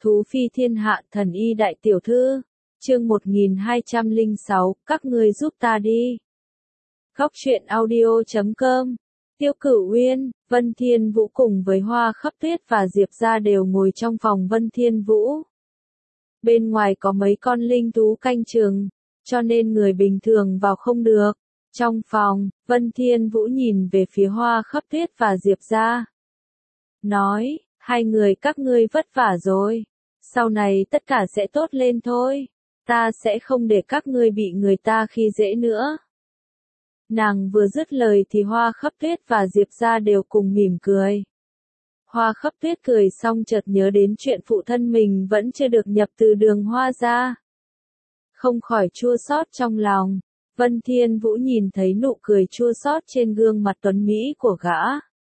Thú phi thiên hạ thần y đại tiểu thư. Chương 1206, các ngươi giúp ta đi. Góc truyện audio.com. Tiêu Cửu Uyên, Vân Thiên Vũ cùng với Hoa Khắp Tuyết và Diệp Gia đều ngồi trong phòng Vân Thiên Vũ. Bên ngoài có mấy con linh thú canh chừng, cho nên người bình thường vào không được. Trong phòng, Vân Thiên Vũ nhìn về phía Hoa Khắp Tuyết và Diệp Gia. Nói, hai người các ngươi vất vả rồi. Sau này tất cả sẽ tốt lên thôi. Ta sẽ không để các ngươi bị người ta khi dễ nữa. Nàng vừa dứt lời thì Hoa Khắp Tuyết và Diệp Gia đều cùng mỉm cười. Hoa Khắp Tuyết cười xong chợt nhớ đến chuyện phụ thân mình vẫn chưa được nhập từ đường Hoa gia. Không khỏi chua xót trong lòng. Vân Thiên Vũ nhìn thấy nụ cười chua xót trên gương mặt tuấn mỹ của gã.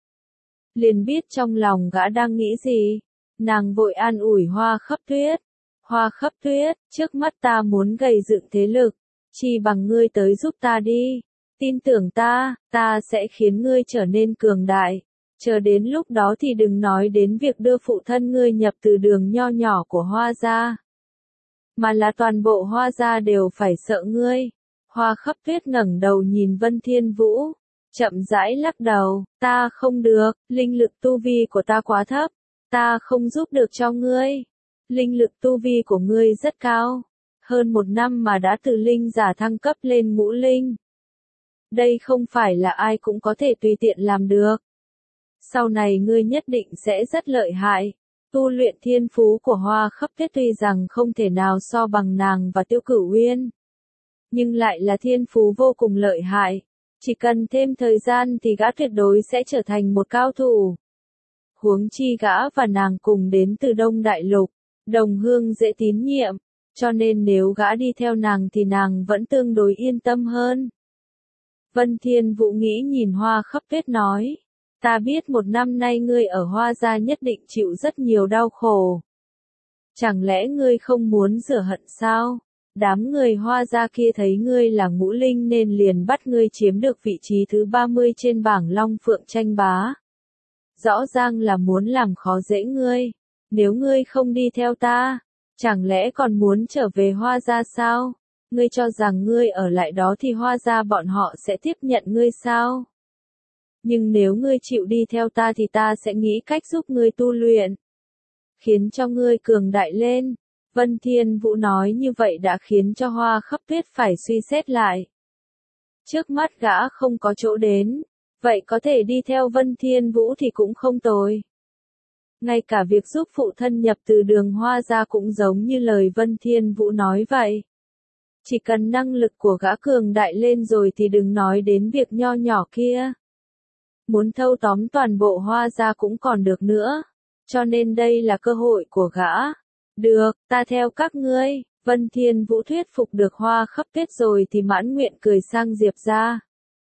Liền biết trong lòng gã đang nghĩ gì. Nàng vội an ủi Hoa Khắp Tuyết. Hoa Khắp Tuyết, trước mắt ta muốn gây dựng thế lực. Chi bằng ngươi tới giúp ta đi. Tin tưởng ta sẽ khiến ngươi trở nên cường đại. Chờ đến lúc đó thì đừng nói đến việc đưa phụ thân ngươi nhập từ đường nho nhỏ của Hoa gia. Mà là toàn bộ Hoa gia đều phải sợ ngươi. Hoa Khắp Tuyết ngẩng đầu nhìn Vân Thiên Vũ. Chậm rãi lắc đầu, ta không được, linh lực tu vi của ta quá thấp. Ta không giúp được cho ngươi. Linh lực tu vi của ngươi rất cao. Hơn 1 năm mà đã từ linh giả thăng cấp lên ngũ linh. Đây không phải là ai cũng có thể tùy tiện làm được. Sau này ngươi nhất định sẽ rất lợi hại. Tu luyện thiên phú của Hoa Khắp Tuyết tuy rằng không thể nào so bằng nàng và Tiêu Cửu Uyên. Nhưng lại là thiên phú vô cùng lợi hại. Chỉ cần thêm thời gian thì gã tuyệt đối sẽ trở thành một cao thủ. Huống chi gã và nàng cùng đến từ Đông Đại Lục, đồng hương dễ tín nhiệm, cho nên nếu gã đi theo nàng thì nàng vẫn tương đối yên tâm hơn. Vân Thiên Vũ nghĩ nhìn Hoa Khắp Tuyết nói, ta biết 1 năm nay ngươi ở Hoa gia nhất định chịu rất nhiều đau khổ. Chẳng lẽ ngươi không muốn rửa hận sao? Đám người Hoa gia kia thấy ngươi là ngũ linh nên liền bắt ngươi chiếm được vị trí thứ 30 trên bảng Long Phượng tranh bá. Rõ ràng là muốn làm khó dễ ngươi. Nếu ngươi không đi theo ta, chẳng lẽ còn muốn trở về Hoa gia sao? Ngươi cho rằng ngươi ở lại đó thì Hoa gia bọn họ sẽ tiếp nhận ngươi sao? Nhưng nếu ngươi chịu đi theo ta thì ta sẽ nghĩ cách giúp ngươi tu luyện, khiến cho ngươi cường đại lên. Vân Thiên Vũ nói như vậy đã khiến cho Hoa Khắp Tuyết phải suy xét lại. Trước mắt gã không có chỗ đến, vậy có thể đi theo Vân Thiên Vũ thì cũng không tồi. Ngay cả việc giúp phụ thân nhập từ đường Hoa gia cũng giống như lời Vân Thiên Vũ nói vậy. Chỉ cần năng lực của gã cường đại lên rồi thì đừng nói đến việc nho nhỏ kia. Muốn thâu tóm toàn bộ Hoa gia cũng còn được nữa. Cho nên đây là cơ hội của gã. Được, ta theo các ngươi. Vân Thiên Vũ thuyết phục được Hoa Khắp Tuyết rồi thì mãn nguyện cười sang Diệp Gia.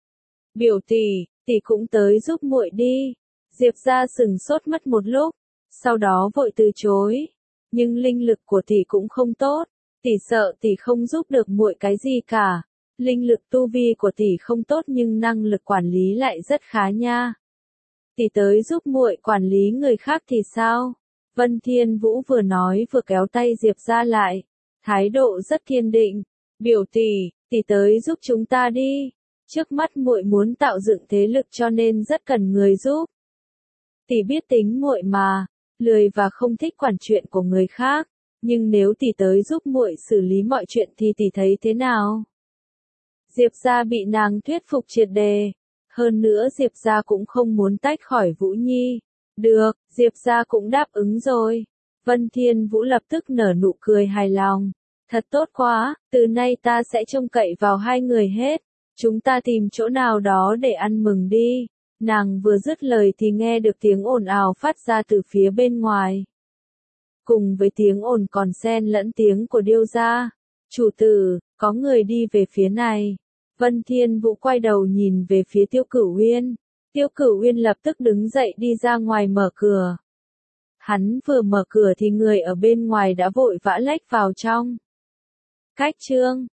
Biểu tỷ cũng tới giúp muội đi. Diệp Gia sững sốt mất một lúc, sau đó vội từ chối. Nhưng linh lực của tỷ cũng không tốt, tỷ sợ tỷ không giúp được muội cái gì cả. Linh lực tu vi của tỷ không tốt nhưng năng lực quản lý lại rất khá nha. Tỷ tới giúp muội quản lý người khác thì sao? Vân Thiên Vũ vừa nói vừa kéo tay Diệp Gia lại, thái độ rất kiên định. Biểu tỷ tới giúp chúng ta đi. Trước mắt muội muốn tạo dựng thế lực cho nên rất cần người giúp. Tỷ biết tính muội mà, lười và không thích quản chuyện của người khác, nhưng nếu tỷ tới giúp muội xử lý mọi chuyện thì tỷ thấy thế nào? Diệp Gia bị nàng thuyết phục triệt đề. Hơn nữa Diệp Gia cũng không muốn tách khỏi Vũ Nhi. Được, Diệp Gia cũng đáp ứng rồi. Vân Thiên Vũ lập tức nở nụ cười hài lòng. Thật tốt quá, từ nay ta sẽ trông cậy vào hai người hết. Chúng ta tìm chỗ nào đó để ăn mừng đi. Nàng vừa dứt lời thì nghe được tiếng ồn ào phát ra từ phía bên ngoài. Cùng với tiếng ồn còn xen lẫn tiếng của điêu gia. Chủ tử, có người đi về phía này. Vân Thiên Vũ quay đầu nhìn về phía Tiêu Cửu Uyên. Tiêu Cửu Uyên lập tức đứng dậy đi ra ngoài mở cửa. Hắn vừa mở cửa thì người ở bên ngoài đã vội vã lách vào trong. Cách chương